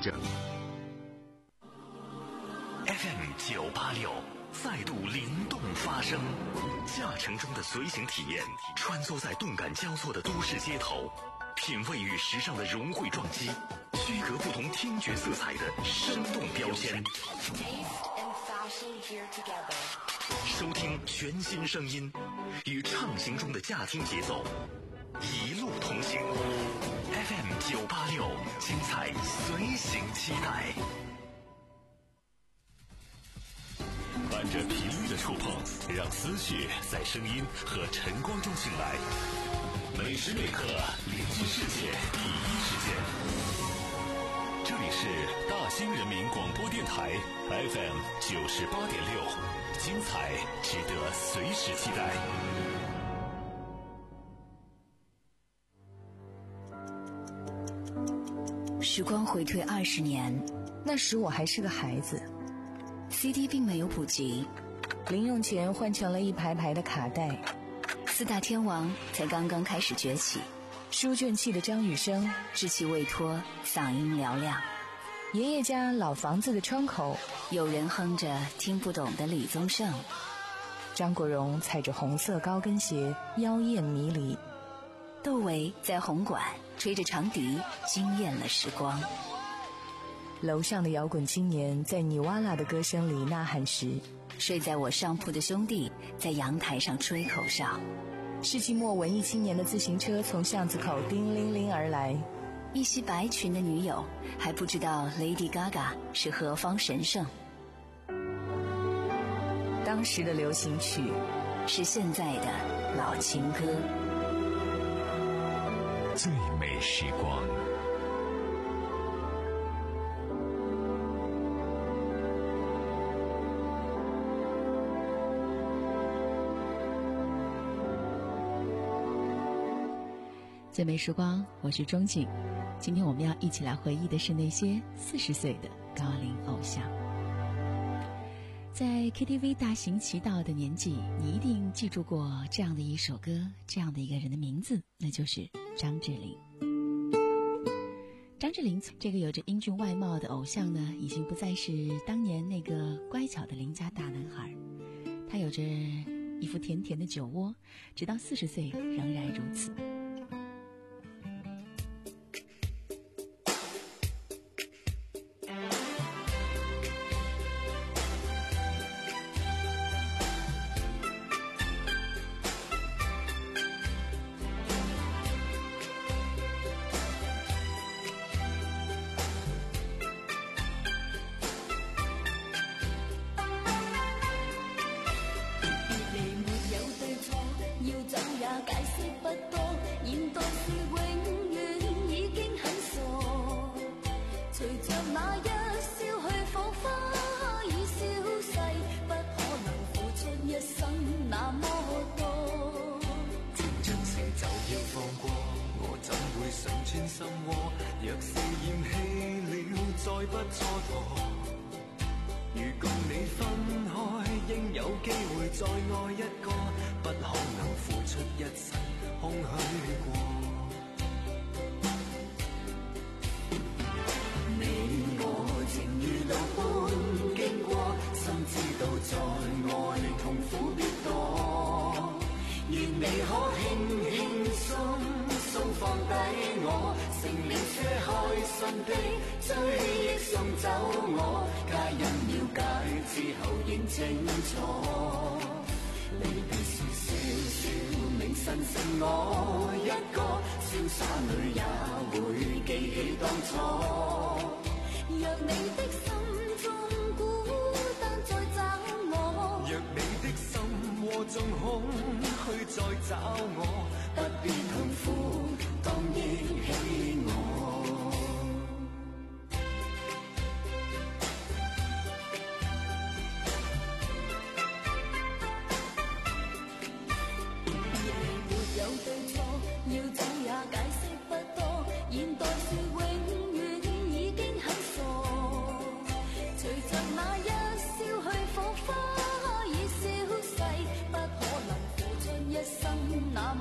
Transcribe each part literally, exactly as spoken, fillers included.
着。 F M 九八六再度灵动发声，驾乘中的随行体验，穿梭在动感交错的都市街头，品味与时尚的融汇撞击，区隔不同听觉色彩的生动标签。收听全新声音，与畅行中的驾听节奏，一路同行。F M 九八六，精彩随行期待。伴着频率的触碰，让思绪在声音和晨光中醒来。每时每刻联系世界第一时间。这里是大兴人民广播电台 F M 九十八点六，精彩值得随时期待。 时光回退二十年， 那时我还是个孩子。 C D 并没有普及， 零用钱换成了一排排的卡带， 四大天王才刚刚开始崛起。 书卷气的张雨生， 稚气未脱，嗓音嘹亮。 爷爷家老房子的窗口， 有人哼着听不懂的李宗盛。 张国荣踩着红色高跟鞋，妖艳迷离。 窦唯在红馆吹着长笛，惊艳了时光。 楼上的摇滚青年在尼瓦拉的歌声里呐喊时， 睡在我上铺的兄弟在阳台上吹口哨。 世纪末文艺青年的自行车从巷子口叮铃铃而来， 一袭白裙的女友还不知道 Lady Gaga 是何方神圣。 当时的流行曲是现在的老情歌。 最美时光。 最美时光，我是钟景。今天我们要一起来回忆的是那些四十岁的高龄偶像。在 K T V 大行其道的年纪，你一定记住过这样的一首歌，这样的一个人的名字，那就是张智霖。张智霖这个有着英俊外貌的偶像呢，已经不再是当年那个乖巧的邻家大男孩，他有着一副甜甜的酒窝，直到四十岁仍然如此。 那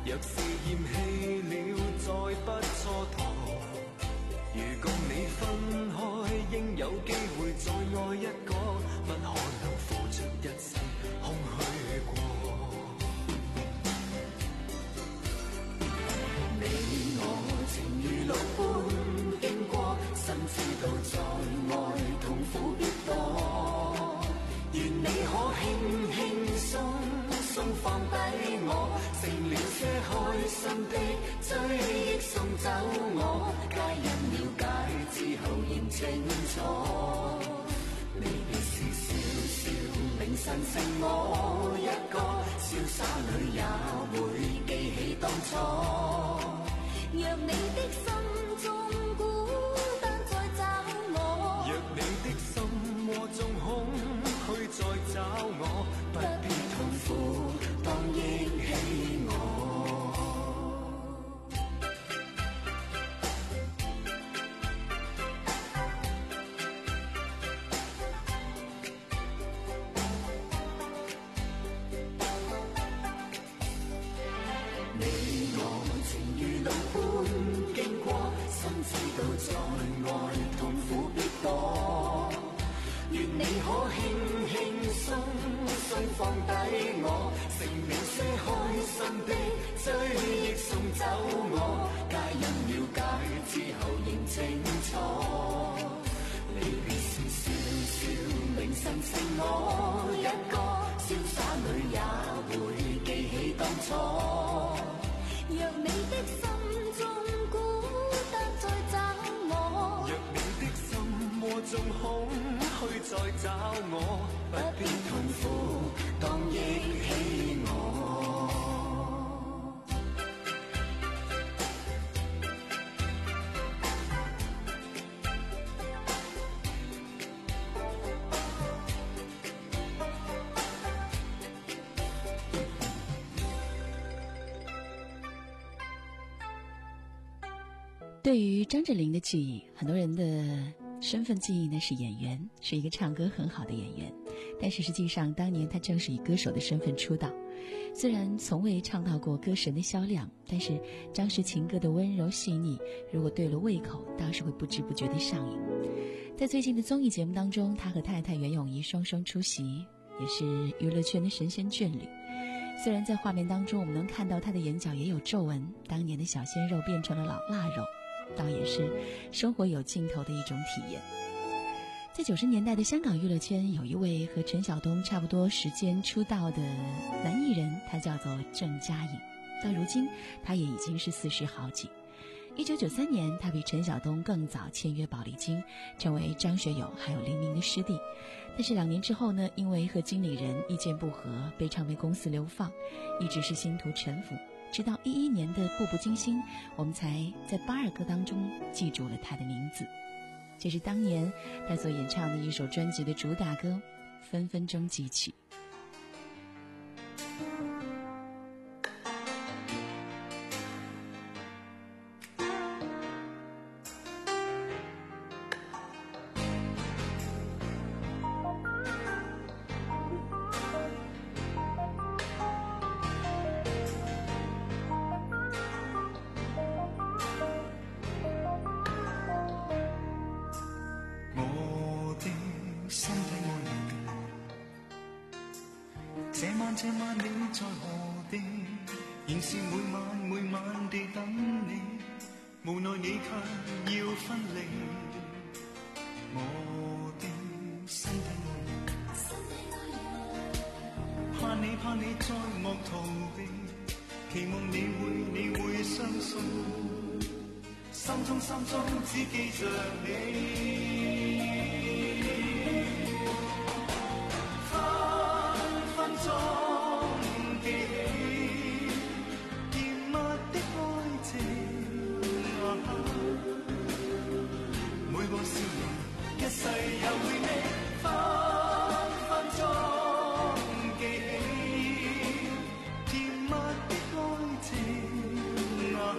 若是嫌弃了，再不蹉跎。如共你分開，應有機會再愛一個，不可能付出一生空虛過。你我情如路般經過，心知道在愛痛苦必多。願你可輕輕鬆鬆放低我，剩了些開心的追憶送走我，皆因了解之後仍清楚。離別時笑笑，明晨剩我一個，瀟灑裏也會記起當初。若你的心中孤單再找我，若你的心窩中空虛再找我，不必痛苦，當憶起我。你我情如路般經過，心知道在愛痛苦必多。願你可輕輕鬆鬆放低我，剩了些開心的追憶送走我，皆因了解之後仍清楚。離別時笑笑，明晨剩我一個，瀟灑裏也會記起當初。若你的心中孤單再找我，若你的心窩中空虛再找我，不必痛苦，當憶起我。 对于张智霖的记忆，很多人的身份记忆呢是演员，是一个唱歌很好的演员，但是实际上当年他正是以歌手的身份出道。虽然从未唱到过歌神的销量，但是张氏情歌的温柔细腻，如果对了胃口，倒是会不知不觉地上瘾。在最近的综艺节目当中，他和太太袁咏仪双双出席，也是娱乐圈的神仙眷侣。虽然在画面当中我们能看到他的眼角也有皱纹，当年的小鲜肉变成了老腊肉，倒也是生活有尽头的一种体验。在九十年代的香港娱乐圈，有一位和陈晓东差不多时间出道的男艺人，他叫做郑嘉颖。到如今他也已经是四十好几。一九九三年，他比陈晓东更早签约宝丽金，成为张学友还有黎明的师弟。但是两年之后呢，因为和经理人意见不合，被唱片公司流放，一直是星途沉浮。直到一一年的《步步惊心》，我们才在八二歌当中记住了他的名字。这是当年他所演唱的一首专辑的主打歌《分分钟记起》。 这晚你在何地？仍是每晚每晚地等你，無奈你卻要分離。我的身體愛人，怕你怕你再莫逃避，期望你會你會相信，心中心中只記着你。分分鐘一世有你，分分鐘記起甜蜜的愛情啊！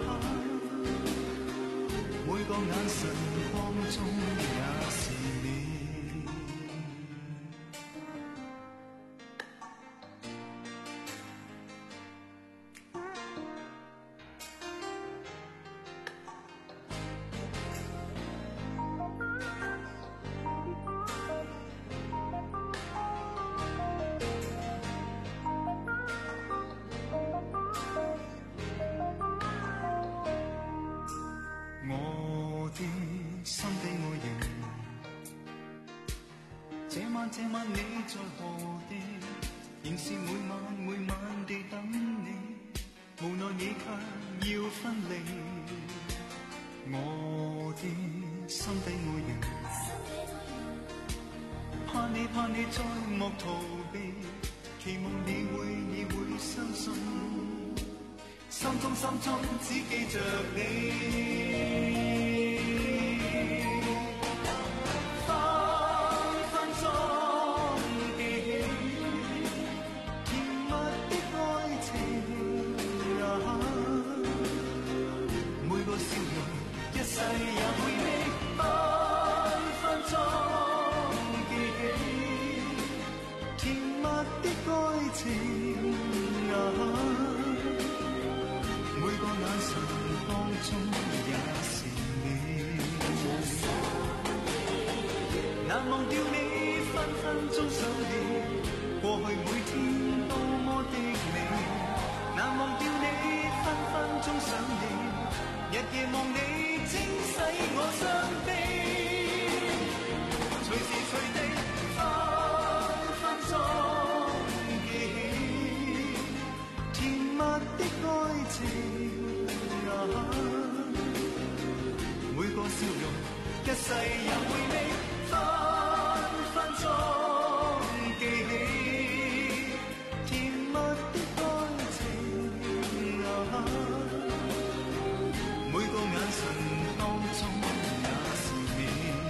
每個眼神光中也是你。 晚這晚你在何地？仍是每晚每晚地等你，無奈你卻要分離。我的心底愛人，怕你怕你再莫逃避，期望你會你會相信，心中心中只記着你。一世也會的分分鐘記起甜蜜的愛情啊，每個眼神當中也是你，難忘掉你分分鐘想你，過去每天多麼的美，難忘掉你分分鐘想你，日夜望你清洗我傷悲，隨時隨地分分鐘記起甜蜜的愛情啊，每個笑容一世也回味，分分鐘記起甜蜜的愛情啊，每個眼神當中也是你，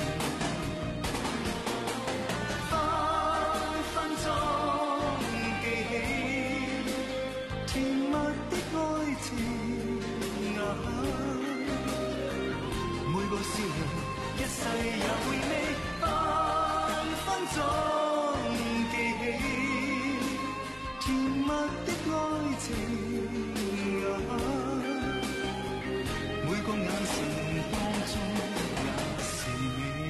分分鐘記起甜蜜的愛情啊，每個笑容一世也回味，分分鐘記起甜蜜的愛情啊，每個眼神當中也是你。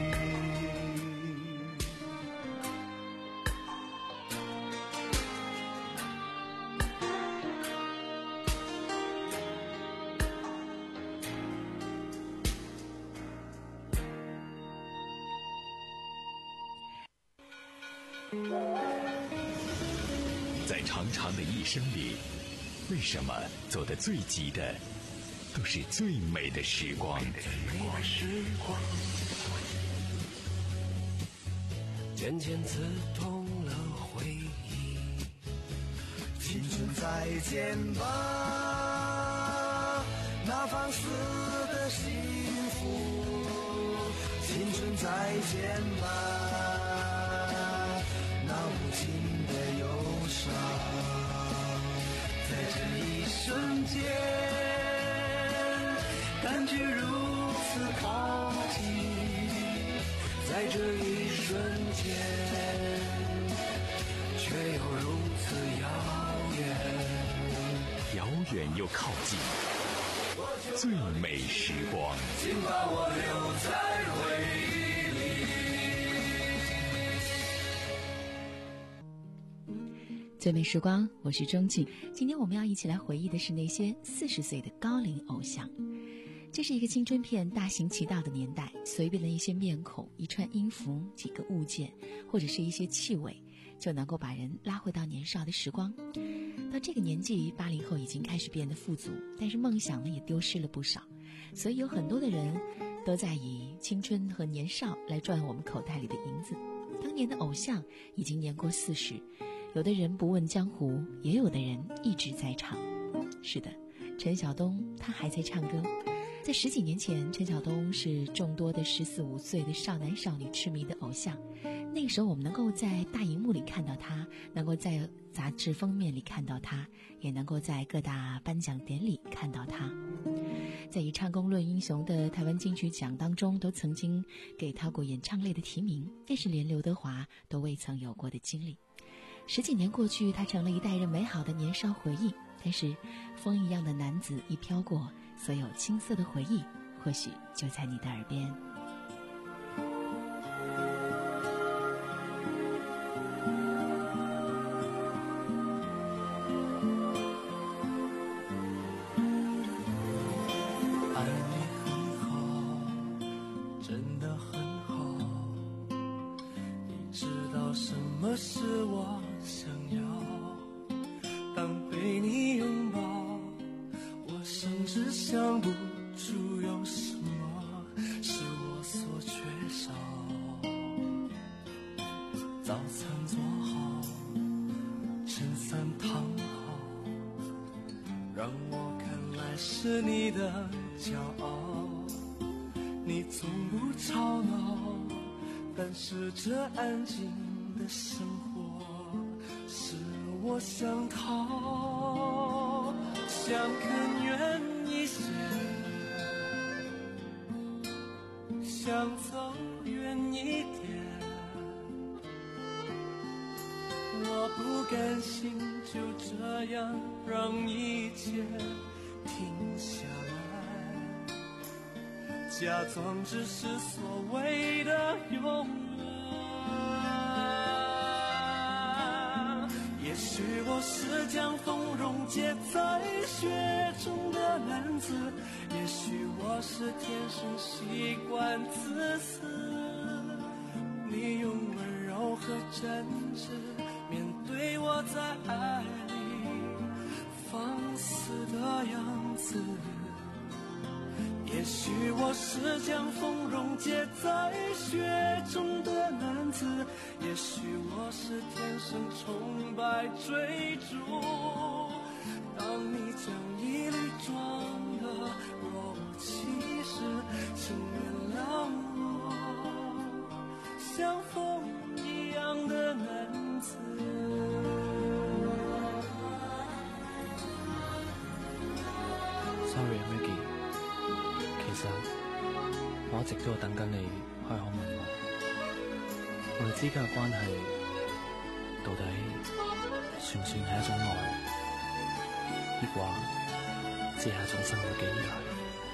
在长长的一生里，为什么走得最急的都是最美的时光？ 渐渐刺痛了回忆，青春再见吧，那放肆的幸福，青春再见吧，那无情的忧伤，在这一瞬间感觉如此靠近，在这一瞬间却又如此遥远， 遥远又靠近，最美时光， 请把我留在回忆里。最美时光，我是钟静。今天我们要一起来回忆的是那些四十岁的高龄偶像。这是一个青春片大行其道的年代，随便的一些面孔、一串音符、几个物件，或者是一些气味，就能够把人拉回到年少的时光。到这个年纪，八零后已经开始变得富足，但是梦想呢也丢失了不少。所以有很多的人都在以青春和年少来赚我们口袋里的银子。当年的偶像已经年过四十，有的人不问江湖，也有的人一直在唱。是的，陈晓东他还在唱歌。在十几年前，陈晓东是众多的十四五岁的少男少女痴迷的偶像。那个时候我们能够在大荧幕里看到他，能够在杂志封面里看到他，也能够在各大颁奖典礼看到他。在以唱功论英雄的台湾金曲奖当中，都曾经给他过演唱类的提名，但是连刘德华都未曾有过的经历。十几年过去，他成了一代人美好的年少回忆。但是风一样的男子一飘过，所有青涩的回忆或许就在你的耳边。 爱你很好，真的很好，你知道么是我想要？当被你拥抱，我甚至想不出有什么是我所缺少。早餐做好，衬衫烫好，让我看来是你的骄傲。你从不吵闹，但是这安静的生活是我想逃。想更远一些，想走远一点，我不甘心就这样让一切停下来，假装只是所谓的永远。也许我是将风溶解在雪中的男子，也许我是天生习惯自私。你用温柔和真挚面对我在爱里放肆的样子。也许我是将风溶解在雪中的男子，也许我是天生崇拜追逐。当你将一粒装的若无其事，请原谅我像风一样的男子。 Sorry Maggie，其實我一直都等緊你開口問我，我哋之間嘅關係到底算唔算係一種愛，抑或只係一種生活嘅依賴？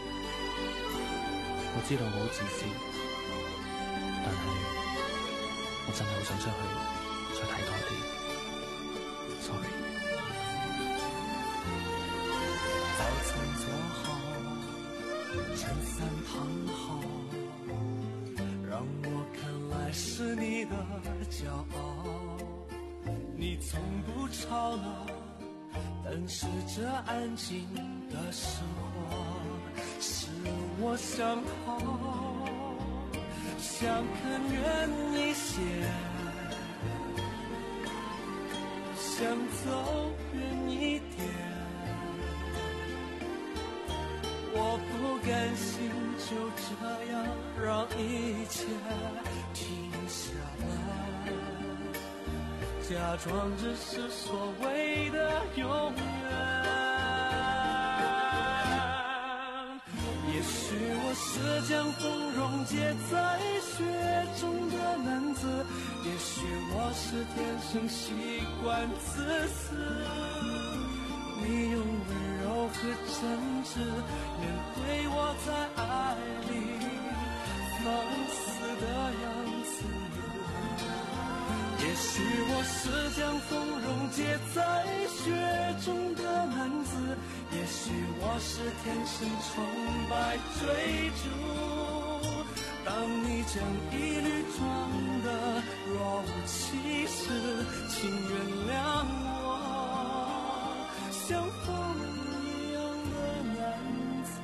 我知道我好自私，但係我真係好想出去再睇多啲。Sorry。 早餐做好，衬衫烫好，让我看来是你的骄傲。你从不吵闹，但是这安静的生活是我想逃。想更远一些，想走远一点，我不甘心就这样让一切停下来，假装只是所谓的永远。也许我是将风溶解在雪中的男子，也许我是天生习惯自私。你用温柔和真挚面对我在爱里放肆的样子。也许我是将风溶解在雪中的男子，也许我是天生崇拜追逐。当你将一缕装的若无其事，请原谅我像风一样的男子。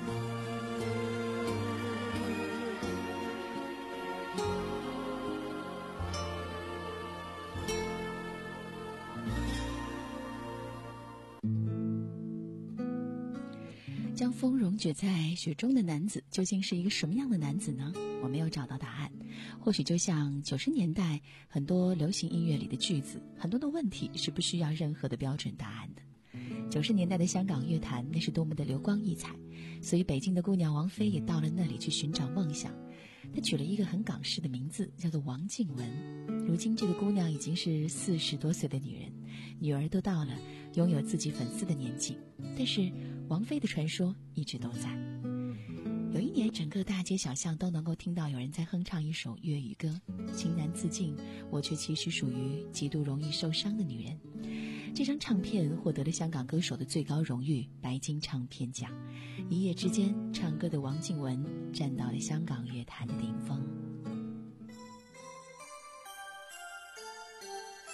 将风溶解在雪中的男子究竟是一个什么样的男子呢？我没有找到答案。或许就像九十年代很多流行音乐里的句子，很多的问题是不需要任何的标准答案的。九十年代的香港乐坛那是多么的流光溢彩，所以北京的姑娘王菲也到了那里去寻找梦想。她取了一个很港式的名字，叫做王靖雯。如今这个姑娘已经是四十多岁的女人，女儿都到了拥有自己粉丝的年纪，但是王菲的传说一直都在。有一年整个大街小巷都能够听到有人在哼唱一首粤语歌，情难自禁，我却其实属于极度容易受伤的女人。这张唱片获得了香港歌手的最高荣誉白金唱片奖，一夜之间唱歌的王靖雯站到了香港乐坛的顶峰。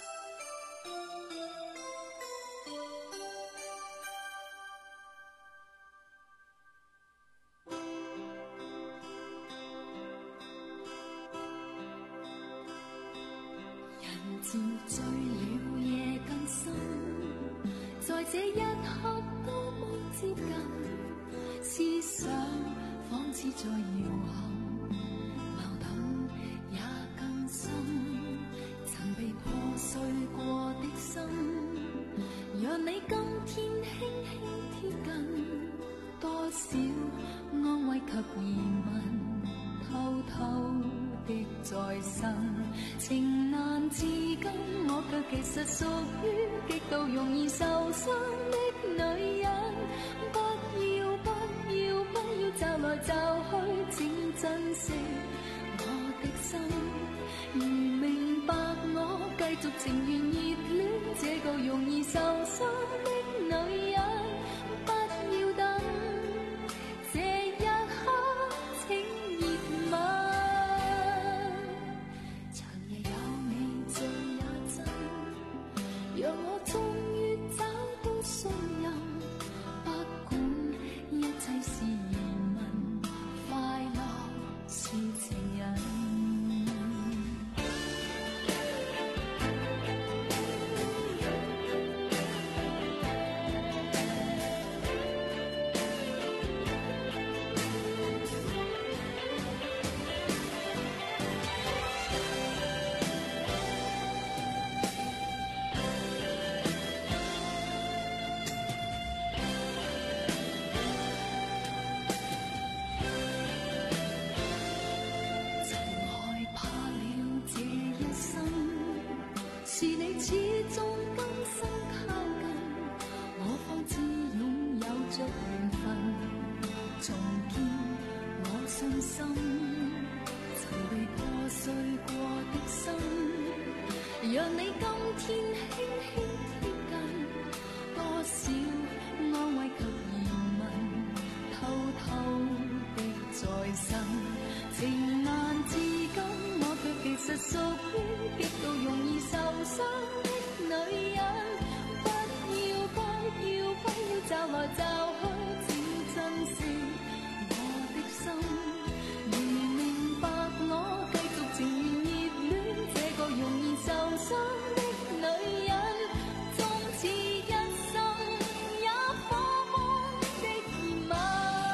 自醉了夜更深，在这一刻多么接近，思想仿似在摇撼，矛盾也更深，曾被破碎过的心，讓你今天輕輕貼近，多少安慰及疑問，偷偷的在身，情難自禁，我卻其實屬於極度容易受傷的女人。不要不要不要驟來驟去，請珍惜我的心。如明白我繼續情願熱戀這個容易受傷的女人，不要等這一刻請熱吻，長夜有你醉也真，讓我終於找到信任，不管一切是疑問，快樂是情人。是你始終甘心靠近，我方知擁有着緣分，重建我信心，曾被破碎過的心，讓你今天輕輕貼近，多少安慰及疑問，偷偷的在身，情難自禁，我卻其實屬於極度容易受傷的女人。不要不要不要驟來驟去，請珍惜我的心。如明白我繼續情願熱戀這個容易受傷的女人，終此一生也火紅的熱吻，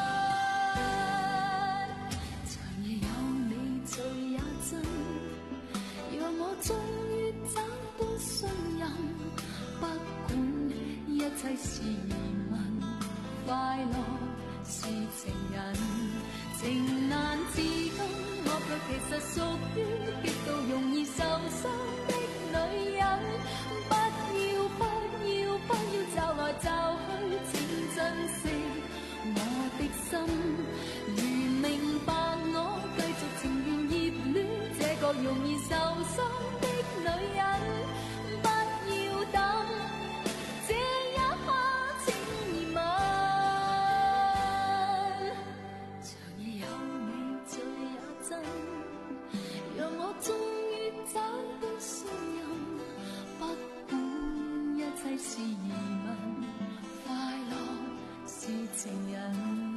長夜有你醉也真，讓我終於找到信任，不管一切是疑問，快樂是情人，情難自禁，我卻其實屬於極度容易受傷的女人。不要不要不要驟來驟去，請珍惜我的心。如明白我繼續情願熱戀這個容易受傷的女人，不要等這一刻請熱吻，長夜有你醉也真，讓我終於找到信任，不管一切是疑問，快樂是情人。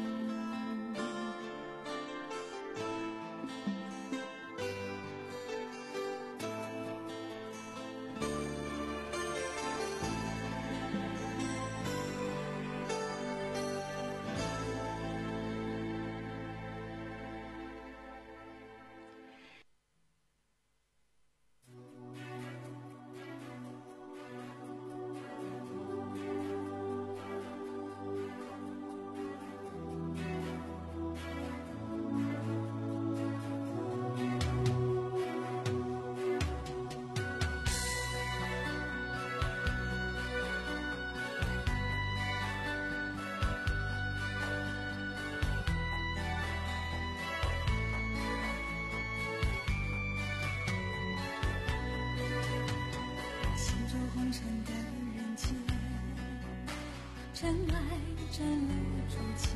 真爱占了主切，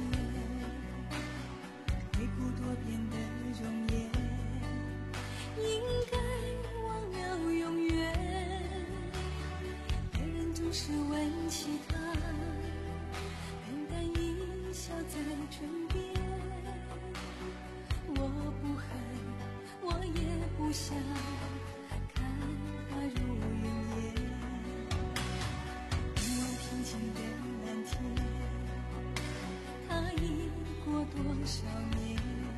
回顾多变的容颜，应该忘了永远。别人总是问起他，淡淡一笑在唇边。我不恨，我也不想看少年，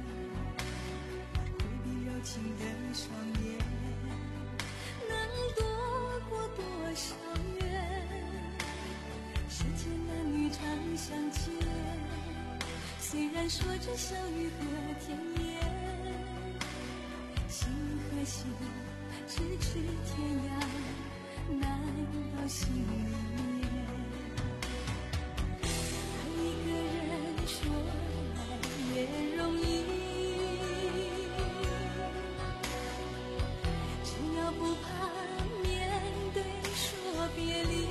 回避柔情的双眼，能躲过多少远？世间男女常相见，虽然说着相遇和甜言，心和心咫尺天涯，难到心里面。爱一个人说来也容易，只要不怕面对说别离。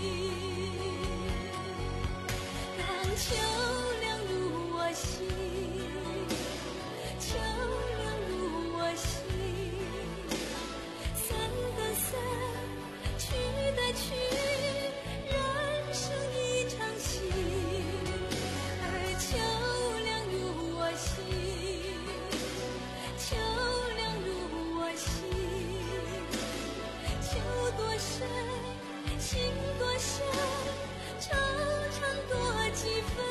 当秋凉入我心，秋凉入我心，散的散，去的去，人生一场戏。而秋凉入我心，秋凉入我心，秋多深，心多深，惆怅多几分。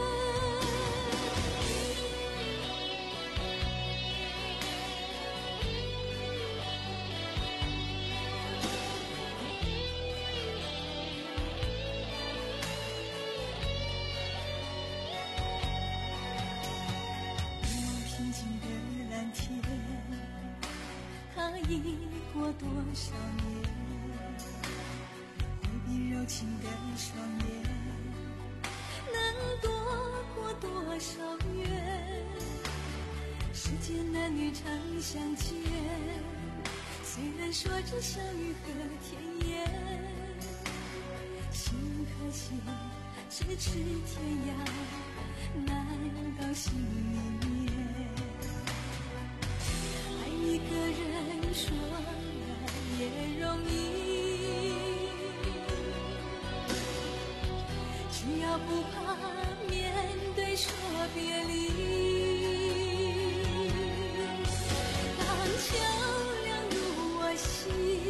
平静的蓝天，它已过多少年？回避柔情的双眼，能躲过多少远？世间男女常相见，虽然说着相遇和甜言，心和心咫尺天涯，难到心里面。爱一个人说来也容易，只要不怕面对说别离。当秋凉入我心，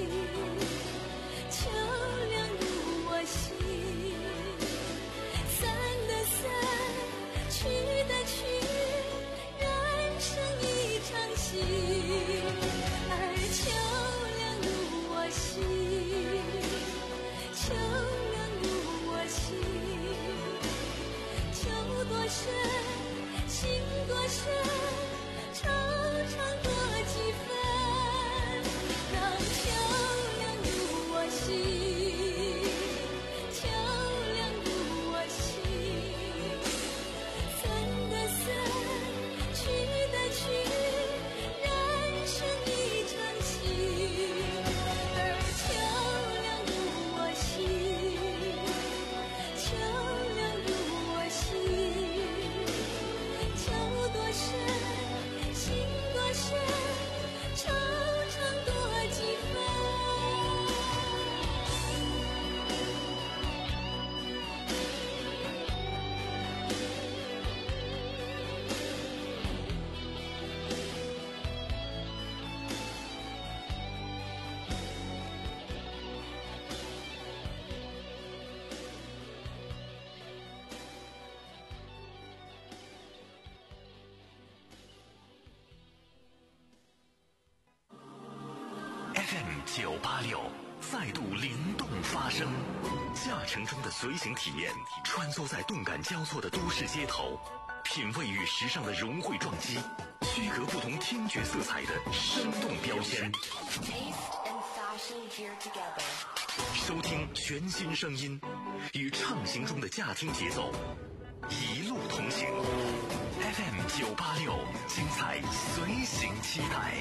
秋凉入我心，散的散，去的去，人生一场戏。而秋凉入我心，秋凉入我心，秋多深，心多深，惆怅多几分。当秋凉入我心，秋凉入我心，散的散，去的去，人生一场戏。而秋凉入我心，秋凉入我心，秋多深，心多深，惆怅多几分。 F M 九八六再度灵动发声，驾乘中的随行体验，穿梭在动感交错的都市街头，品味与时尚的融汇撞击，区隔不同听觉色彩的生动标签。收听全新声音，与畅行中的驾听节奏，一路同行。F M 九八六，精彩随行期待。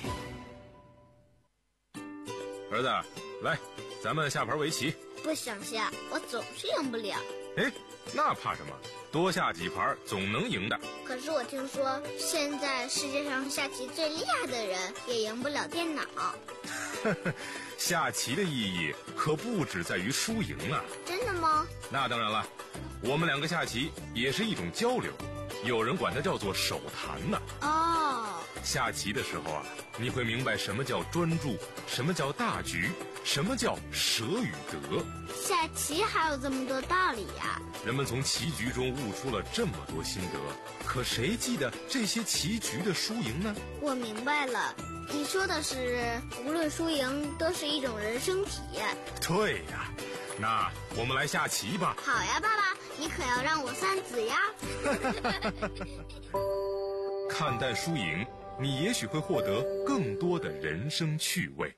儿子，来，咱们下盘围棋。 不想下，我总是赢不了。 哎，那怕什么？多下几盘总能赢的。 可是我听说，现在世界上下棋最厉害的人也赢不了电脑。 下棋的意义可不只在于输赢啊！ 真的吗？ 那当然了，我们两个下棋也是一种交流，有人管它叫做手谈呢。 哦， 下棋的时候啊，你会明白什么叫专注，什么叫大局，什么叫舍与得。 下棋还有这么多道理呀！ 人们从棋局中悟出了这么多心得，可谁记得这些棋局的输赢呢？ 我明白了，你说的是无论输赢都是一种人生体验。 对呀，那我们来下棋吧。 好呀，爸爸，你可要让我三子呀。 看淡输赢，你也许会获得更多的人生趣味。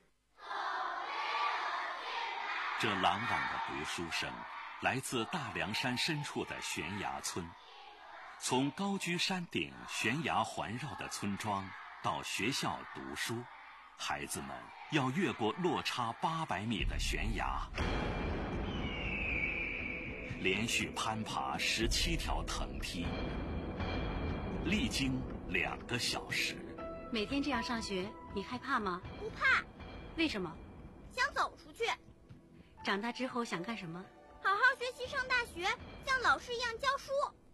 这朗朗的读书声来自大凉山深处的悬崖村。从高居山顶悬崖环绕的村庄到学校读书，孩子们要越过落差八百米的悬崖，连续攀爬十七条藤梯，历经两个小时。 每天这样上学，你害怕吗？ 不怕。 为什么？ 想走出去。 长大之后想干什么？ 好好学习，上大学，像老师一样教书。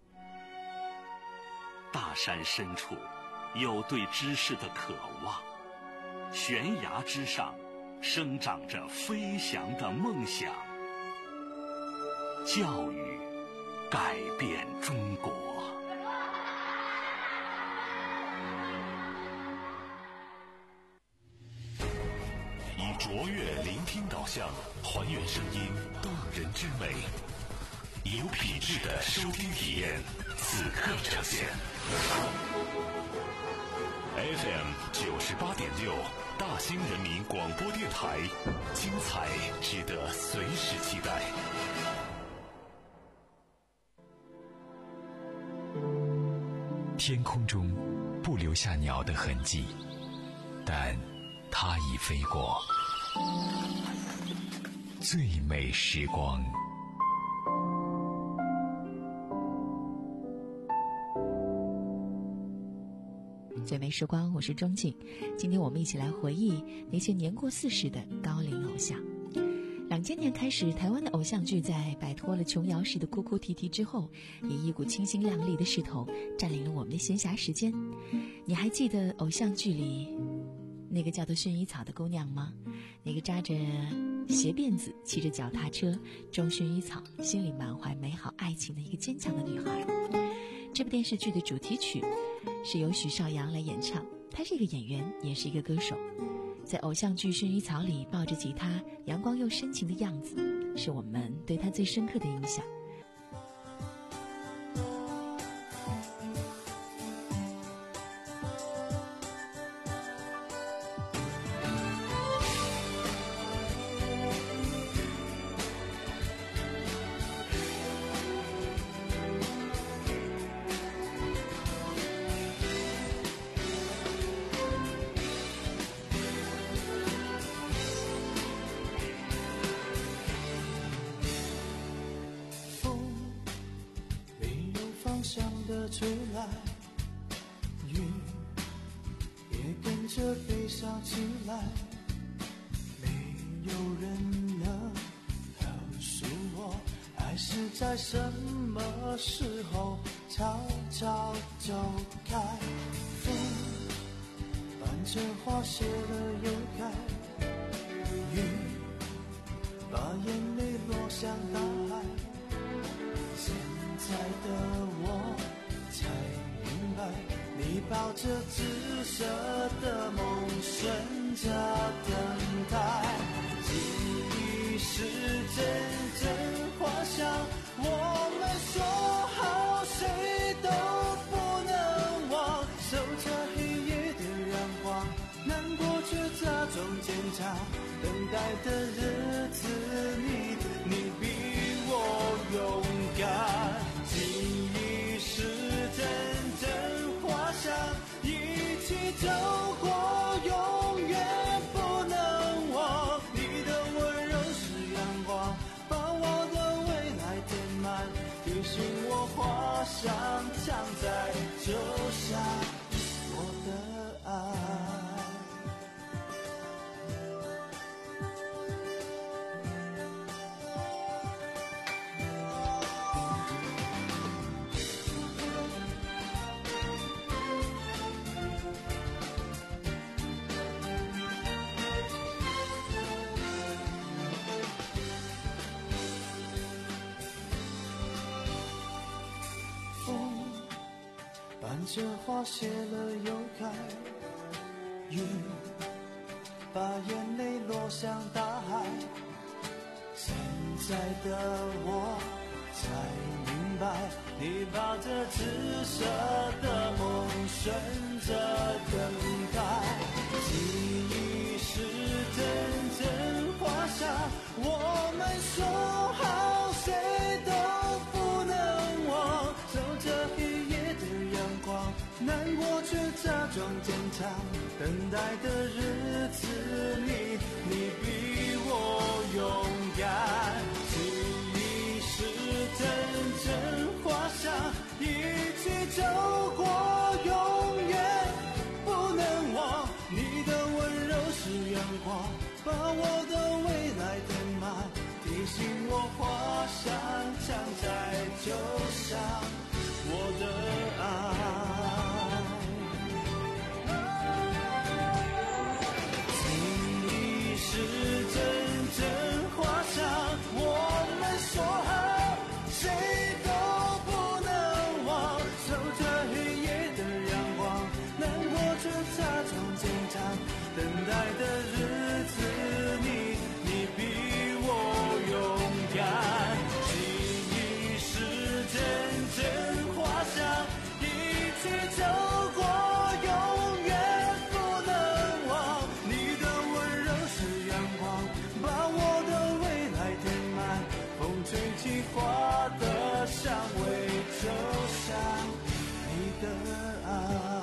大山深处有对知识的渴望，悬崖之上生长着飞翔的梦想。教育改变中国。以卓越聆听导向，还原声音动人之美，有品质的收听体验，此刻呈现。F M 九十八点六，大兴人民广播电台，精彩值得随时期待。 天空中不留下鸟的痕迹，但它已飞过。最美时光。 最美时光，我是钟静。今天我们一起来回忆那些年过四十的高龄偶像。两千年开始，台湾的偶像剧在摆脱了琼瑶式的哭哭啼啼之后，以一股清新亮丽的势头占领了我们的闲暇时间。你还记得偶像剧里那个叫做薰衣草的姑娘吗？那个扎着斜辫子，骑着脚踏车，种薰衣草，心里满怀美好爱情的一个坚强的女孩。这部电视剧的主题曲是由许绍洋来演唱，他是一个演员，也是一个歌手。在偶像剧《薰衣草》里抱着吉他，阳光又深情的样子，是我们对他最深刻的印象。 吹来，雨也跟着悲伤起来，没有人能告诉我，爱是在什么时候悄悄走开。风伴着花谢了又开，雨把眼泪落向大海，现在的我才明白，你抱着紫色的梦，顺着等待。记忆是阵阵花香，我们说好谁都不能忘。守着黑夜的阳光，难过却假装坚强。等待的日子里，你比我勇敢。记忆是阵阵花香，一起走过，永远不能忘。你的温柔是阳光，把我的未来填满，提醒我花香常在，就像我的爱。 看着花谢了又开，雨把眼泪落向大海。现在的我才明白，你把这紫色的梦选择等待。记忆是阵阵花香，我们说好谁都不能忘。守着黑夜的阳光，难过却假装坚强。等待的日子里，你比我勇敢。记忆是阵阵花香，一起走过永远不能忘。你的温柔是阳光，把我的未来填满，提醒我花香常在，就像我的爱。是阵阵花香，我们说好谁都不能忘。守着黑夜的阳光，难过却假装坚强。等待的日子里，你比我勇敢。记忆是阵阵花香，一起走过永远不能忘。你的温柔是阳光，把我的未来填满，风吹起花的香味，就像你的爱。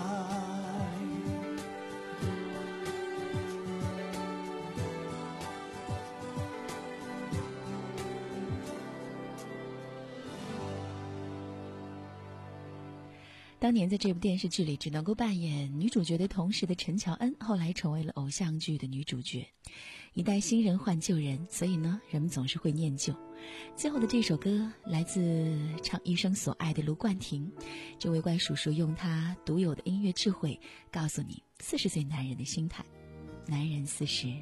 当年在这部电视剧里只能够扮演女主角的同时的陈乔恩，后来成为了偶像剧的女主角。一代新人换旧人，所以呢，人们总是会念旧。最后的这首歌来自唱一生所爱的卢冠廷，这位怪叔叔用他独有的音乐智慧告诉你四十岁男人的心态。男人四十。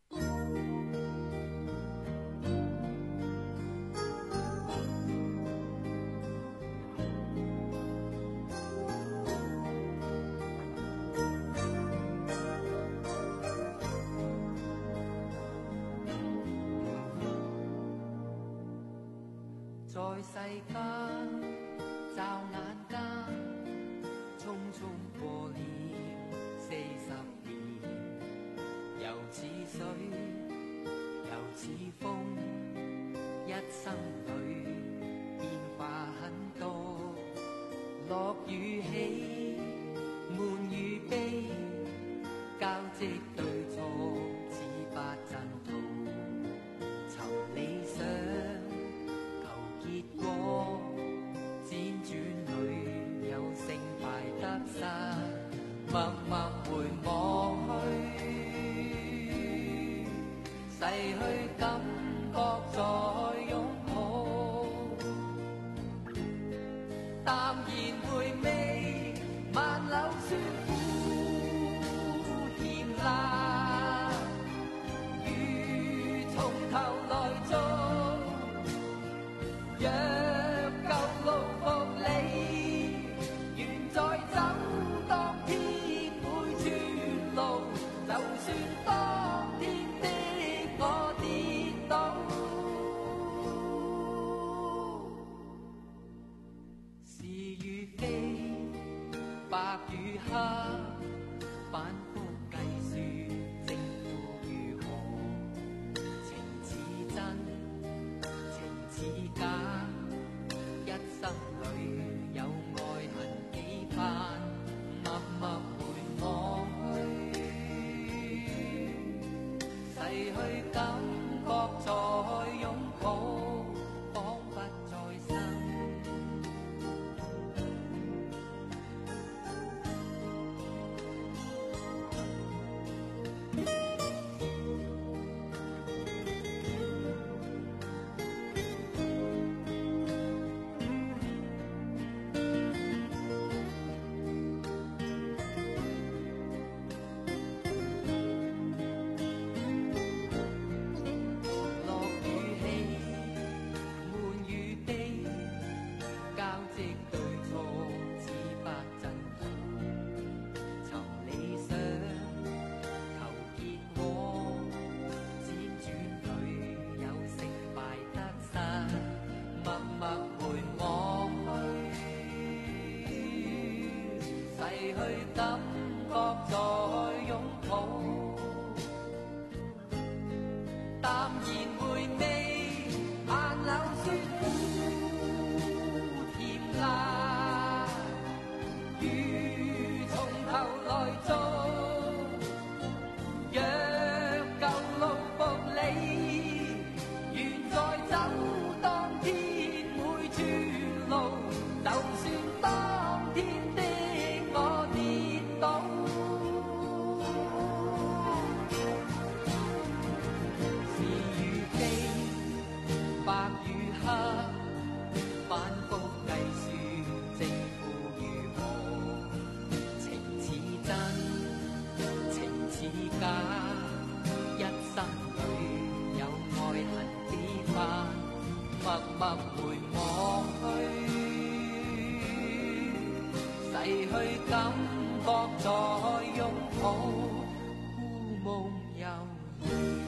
在世間驟眼間，匆匆過了四十年，又似水又似風，一生裏變化很多，樂與喜，悶與悲，交織對錯，似八陣圖，尋理想。結果輾轉裏有勝敗得失，默默回望去，逝去感覺再擁抱，淡然回味萬縷酸苦甜辣，如從頭來做。若舊路復理，願再走當天每寸路，就算當天的我跌倒，是與非，白與黑，反覆計算勝負如何，情似真，情似假。一生裏有愛恨幾番，默默回望去，逝去感覺再擁抱，彷彿再生。 逝去感覺再擁抱，淡然回味萬柳雪苦甜辣，如從頭來做，若舊路復理，願再走當天每段路，就算當天的我跌倒，是與非，白與黑，反覆計算正負如何，情似真，情似假，一生裏有愛恨之分，默默回望去，逝去感覺再擁抱，故夢悠然。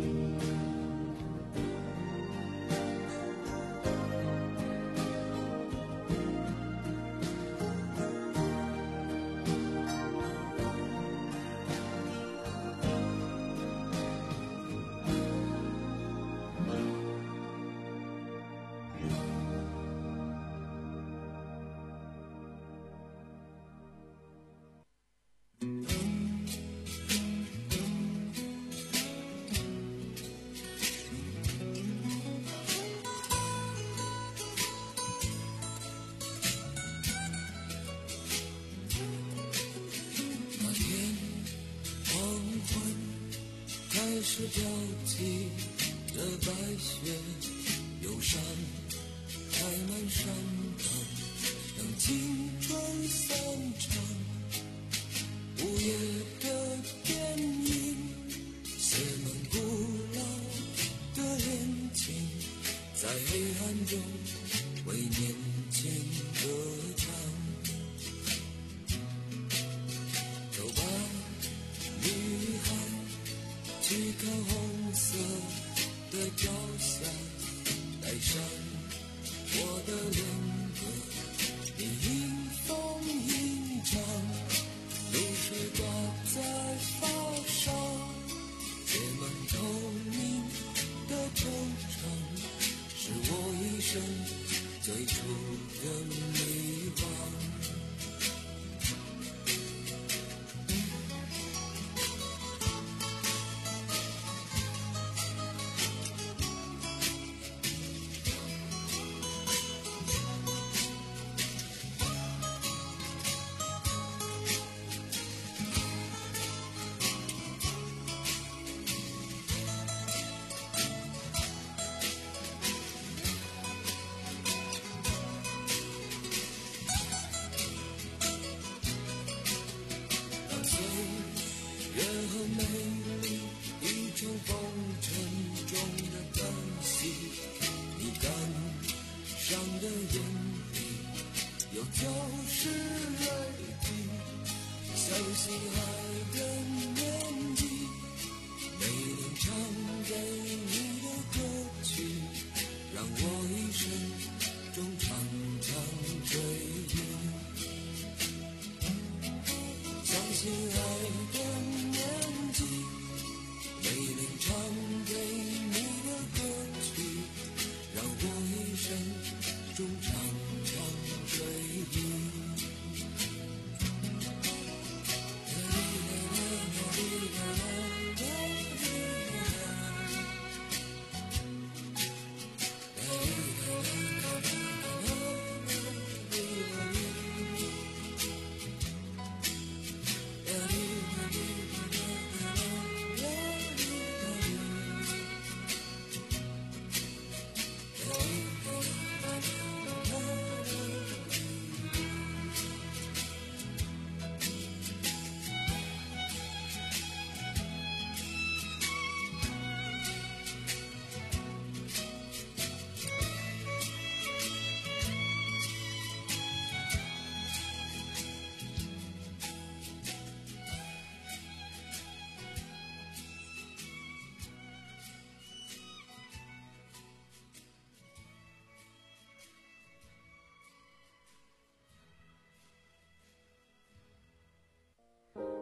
开始飘起的白雪，忧伤开满山岗，让青春散场。午夜的电影写满古老的恋情，在黑暗中为年轻歌唱。走吧，女孩，去看红色的朝霞，带上我的恋歌，你迎风吟唱，露水挂在发梢，结满透明的惆怅，是我一生最初的迷惘。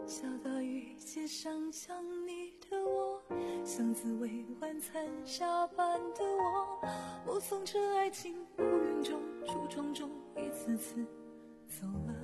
小到遇见想象你的我，像滋味晚餐下班的我，目送着爱情乌云中橱窗中一次次走了。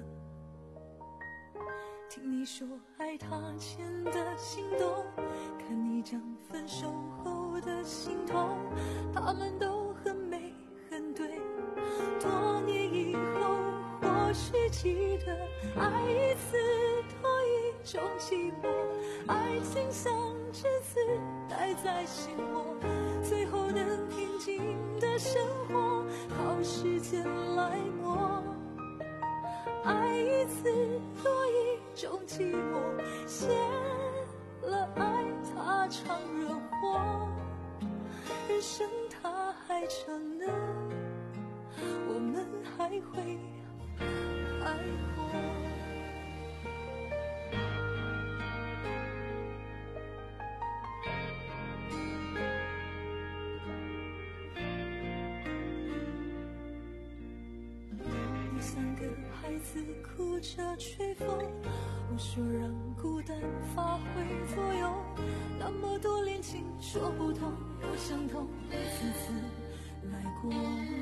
听你说爱他前的心动，看你讲分手后的心痛，他们都很美很对。多年以后或许记得，爱一次多一种寂寞，爱情像栀子待在心窝，最后能平静的生活靠时间来磨。爱一次多一种寂寞，谢了爱它常惹祸，人生它还长呢，我们还会爱过。你像个孩子哭着吹风，我说让孤单发挥作用，那么多恋情说不通不相同，一次次来过。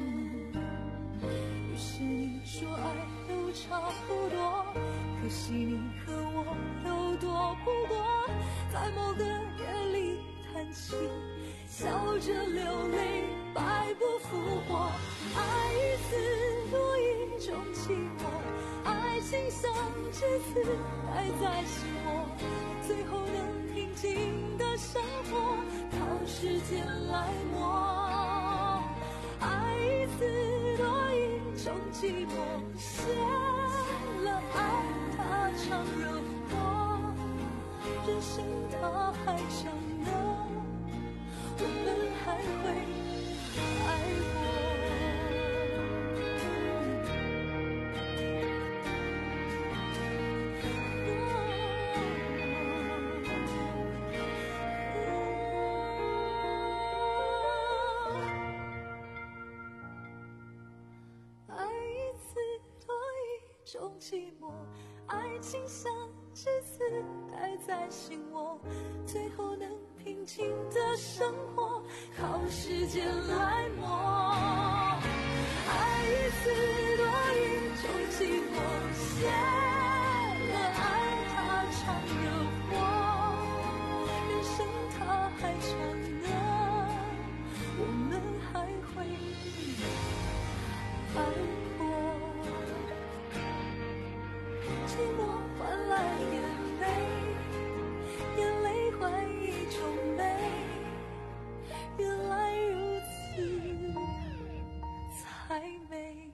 于是你说爱都差不多，可惜你和我都躲不过，在某个夜里叹气，笑着流泪，白不复活。爱一次多一种寂寞，爱情像栀子待在心窝，最后能平静的生活靠时间来磨。爱一次多一种寂寞，谢了爱它常惹祸，人生它还长呢，我们还会爱过。种寂寞，爱情像栀子待在心窝，最后能平静的生活靠时间来磨。爱一次多一种寂寞，谢了爱它常惹祸，人生它还长呢，我们还会爱过。寂寞换来眼泪，眼泪换一种美，原来如此才美。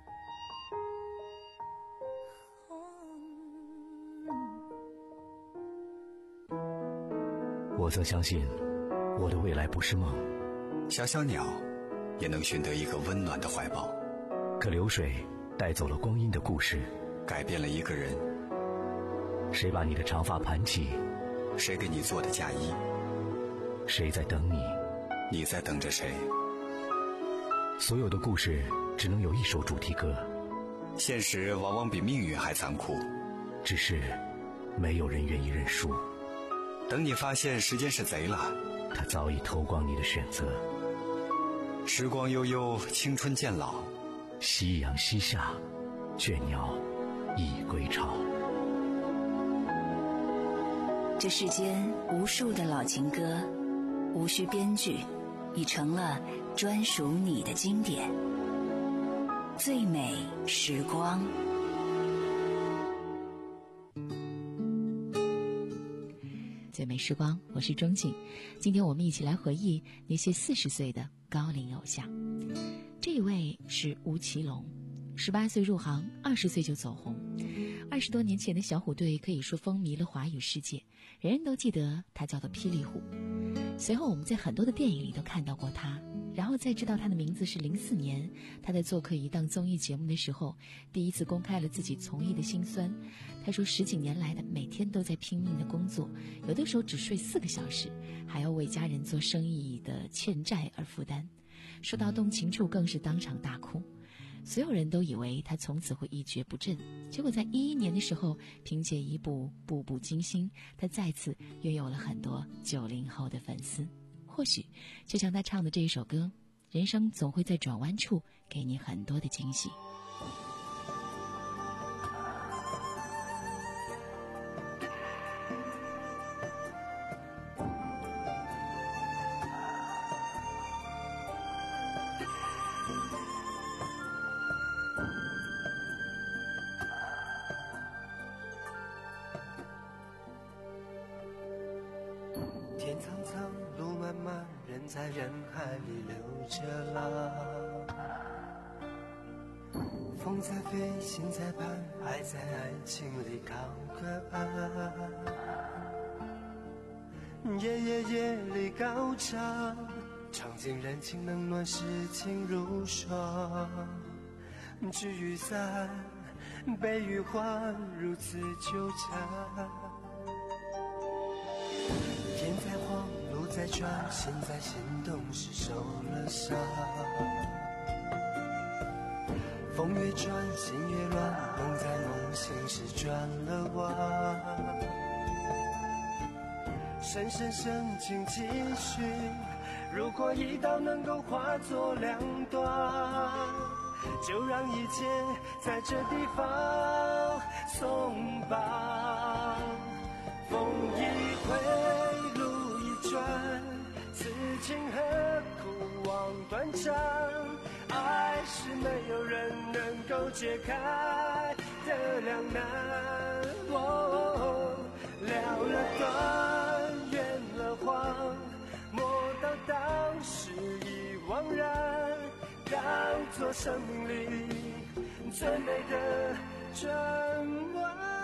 我则相信我的未来不是梦， 小小鸟也能寻得一个温暖的怀抱， 可流水带走了光阴的故事， 改变了一个人。 谁把你的长发盘起？ 谁给你做的嫁衣？ 谁在等你？ 你在等着谁？ 所有的故事只能有一首主题歌。 现实往往比命运还残酷， 只是没有人愿意认输。 等你发现时间是贼了， 它早已偷光你的选择。 时光悠悠，青春渐老， 夕阳西下，倦鸟已归巢。 这世间无数的老情歌，无需编剧，已成了专属你的经典。最美时光。 最美时光，我是钟静。今天我们一起来回忆那些四十岁的高龄偶像。这一位是吴奇隆，十八岁入行，二十岁就走红。二十多年前的小虎队可以说风靡了华语世界，人人都记得他叫做霹雳虎。随后我们在很多的电影里都看到过他，然后再知道他的名字是零四年，他在做客一档综艺节目的时候，第一次公开了自己从艺的辛酸。他说十几年来的每天都在拼命的工作，有的时候只睡四个小时，还要为家人做生意的欠债而负担。说到动情处更是当场大哭。 所有人都以为他从此会一蹶不振，结果在一一年的时候，凭借一部《步步惊心》，他再次拥有了很多九零后的粉丝。或许就像他唱的这一首歌，人生总会在转弯处给你很多的惊喜。 天苍苍，路漫漫，人在人海里流着浪。风在飞，心在盼，爱在爱情里靠个岸。夜夜夜里高唱，唱尽人情冷暖，世情如霜。聚与散，悲与欢，如此纠缠。天在晃，路在转，心在心动时受了伤。风越转，心越乱，梦在梦醒时转了弯。深深深情继续，如果一刀能够化作两段，就让一切在这地方松绑。风一回，路一转，此情何苦望断肠？爱是没有人能够解开的两难。哦，了了断，圆了谎，莫道当时已惘然，当作生命里最美的转弯。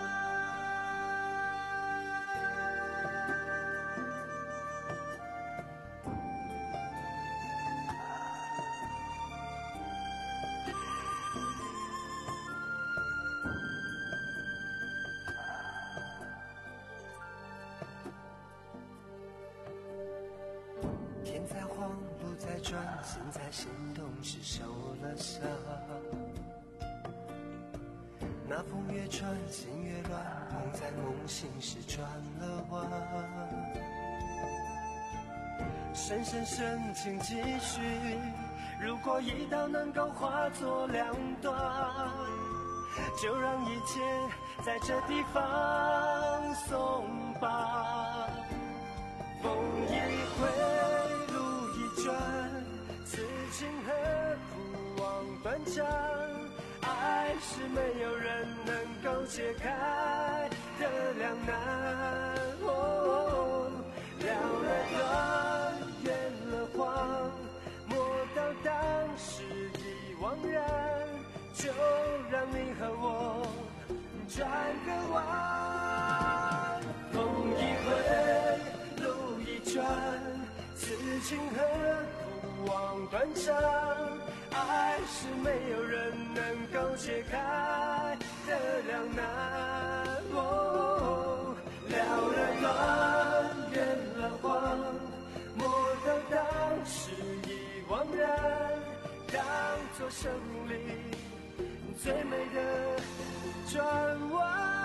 天在晃，路在转，心在心动时受了伤。那风越转，心越乱，梦在梦醒时转了弯。深深深情继续，如果一刀能够化作两段，就让一切在这地方松绑。风一回，路一转，此情何苦望断肠？爱是没有人能够解开的两难。哦，了了断，圆了谎，莫道当时已惘然，就让你和我转个弯。风一回，路一转，此情何苦望断肠？爱是没有人能够解开的两难。哦，了了断，圆了谎，莫道当时已惘然，当作生命里最美的转弯。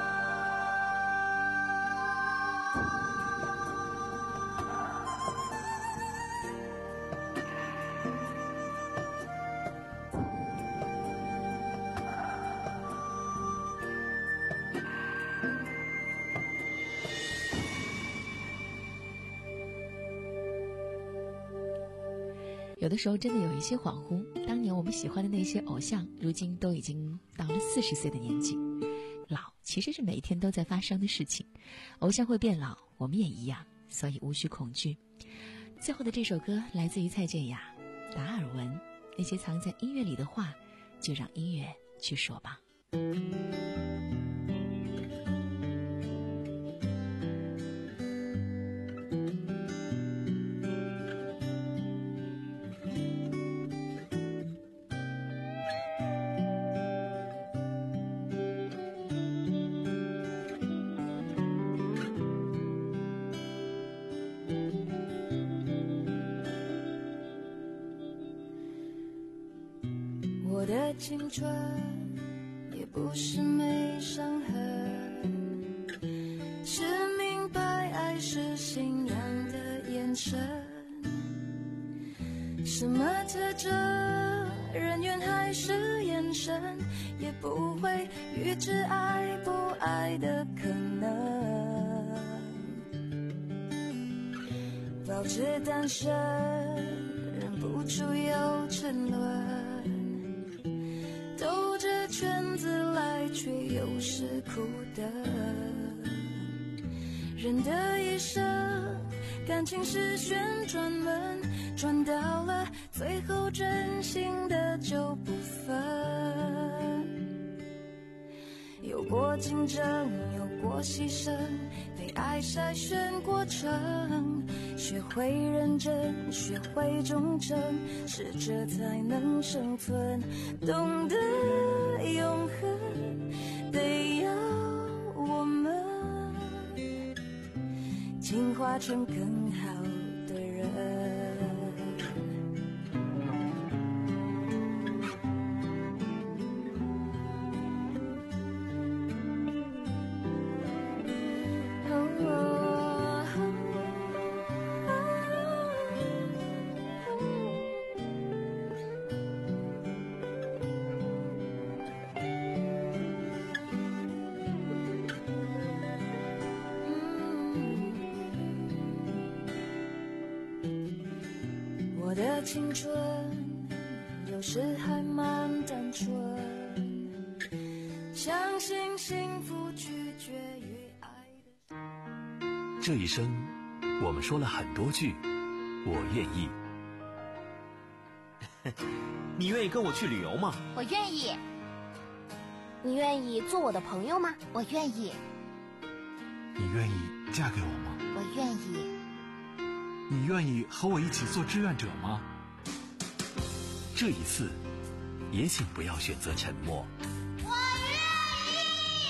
有的时候真的有一些恍惚，当年我们喜欢的那些偶像，如今都已经到了四十岁的年纪。老其实是每天都在发生的事情，偶像会变老，我们也一样，所以无需恐惧。最后的这首歌来自于蔡健雅，达尔文，那些藏在音乐里的话，就让音乐去说吧。 我的青春，也不是没伤痕，是明白爱是信仰的眼神。什么特征，人缘还是眼神，也不会预知爱不爱的可能。保持单身，忍不住有沉沦，兜着圈子来，却又是苦的。人的一生，感情是旋转门，转到了最后，真心的就不分。有过竞争，有过牺牲，被爱筛选过程，学会认真，学会忠诚，适者才能生存。懂得永恒，得要我们进化成更好的人。我的青春有时还蛮单纯，相信幸福取决于爱的。 这一生，我们说了很多句我愿意。 你愿意跟我去旅游吗？ 我愿意。你愿意做我的朋友吗？我愿意。 你愿意嫁给我吗？ 我愿意。 你愿意和我一起做志愿者吗？ 这一次，也请不要选择沉默。 我愿意。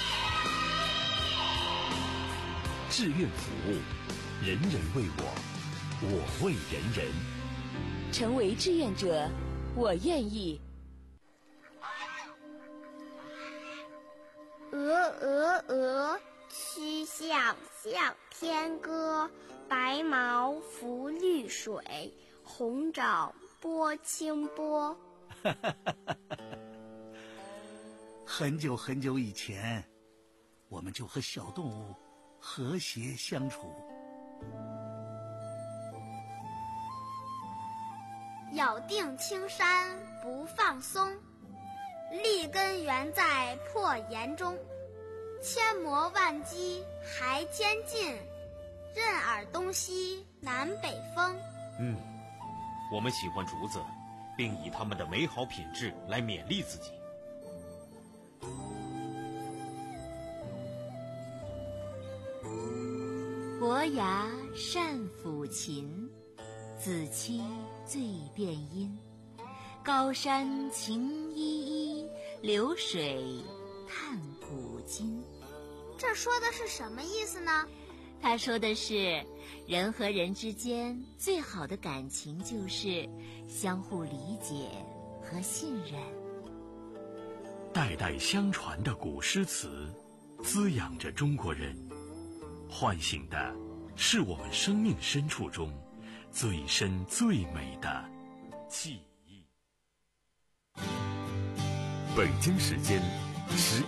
志愿服务，人人为我，我为人人。 成为志愿者，我愿意。 鹅鹅鹅，曲项向天歌。白毛浮绿水，红掌拨清波。 很久很久以前，我们就和小动物和谐相处。 咬定青山不放松，立根原在破岩中。千磨万击还坚劲，任尔东西南北风。 嗯，我们喜欢竹子，并以它们的美好品质来勉励自己。 伯牙善抚琴，子期最辨音。高山晴依依，流水叹古今。 这说的是什么意思呢？ 他说的是，人和人之间最好的感情就是相互理解和信任。 代代相传的古诗词，滋养着中国人，唤醒的是我们生命深处中最深最美的记忆。 北京时间十